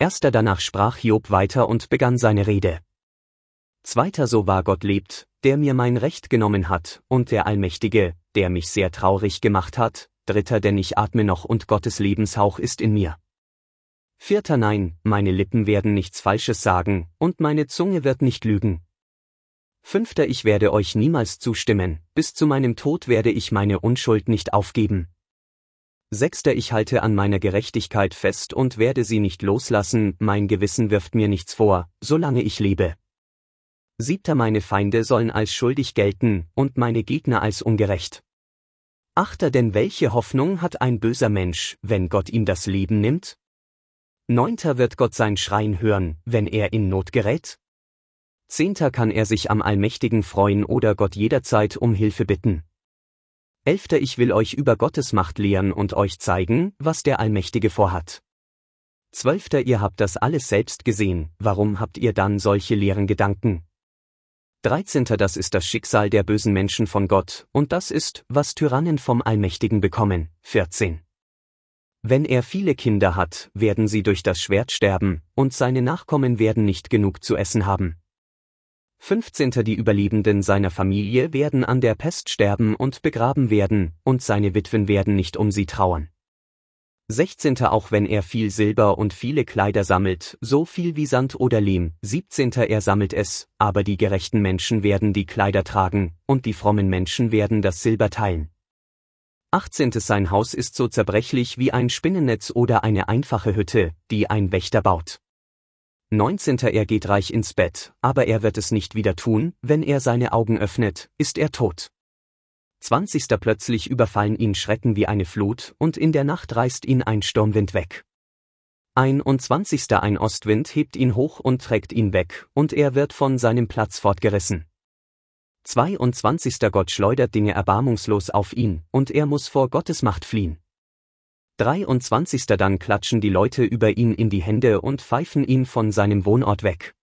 Erster danach sprach Job weiter und begann seine Rede. Zweiter so wahr Gott lebt, der mir mein Recht genommen hat, und der Allmächtige, der mich sehr traurig gemacht hat. Dritter denn ich atme noch und Gottes Lebenshauch ist in mir. Vierter nein, meine Lippen werden nichts Falsches sagen, und meine Zunge wird nicht lügen. Fünfter ich werde euch niemals zustimmen, bis zu meinem Tod werde ich meine Unschuld nicht aufgeben. Sechster ich halte an meiner Gerechtigkeit fest und werde sie nicht loslassen, mein Gewissen wirft mir nichts vor, solange ich lebe. Siebter meine Feinde sollen als schuldig gelten, und meine Gegner als ungerecht. Achter denn welche Hoffnung hat ein böser Mensch, wenn Gott ihm das Leben nimmt? Neunter wird Gott sein Schreien hören, wenn er in Not gerät? Zehnter kann er sich am Allmächtigen freuen oder Gott jederzeit um Hilfe bitten. Elfter ich will euch über Gottes Macht lehren und euch zeigen, was der Allmächtige vorhat. Zwölfter ihr habt das alles selbst gesehen, warum habt ihr dann solche leeren Gedanken? 13. Das ist das Schicksal der bösen Menschen von Gott, und das ist, was Tyrannen vom Allmächtigen bekommen. 14. Wenn er viele Kinder hat, werden sie durch das Schwert sterben, und seine Nachkommen werden nicht genug zu essen haben. 15. Die Überlebenden seiner Familie werden an der Pest sterben und begraben werden, und seine Witwen werden nicht um sie trauern. 16. Auch wenn er viel Silber und viele Kleider sammelt, so viel wie Sand oder Lehm. 17. Er sammelt es, aber die gerechten Menschen werden die Kleider tragen, und die frommen Menschen werden das Silber teilen. 18. Sein Haus ist so zerbrechlich wie ein Spinnennetz oder eine einfache Hütte, die ein Wächter baut. 19. Er geht reich ins Bett, aber er wird es nicht wieder tun, wenn er seine Augen öffnet, ist er tot. 20. Plötzlich überfallen ihn Schrecken wie eine Flut, und in der Nacht reißt ihn ein Sturmwind weg. 21. Ein Ostwind hebt ihn hoch und trägt ihn weg, und er wird von seinem Platz fortgerissen. 22. Gott schleudert Dinge erbarmungslos auf ihn, und er muss vor Gottes Macht fliehen. 23. Dann klatschen die Leute über ihn in die Hände und pfeifen ihn von seinem Wohnort weg.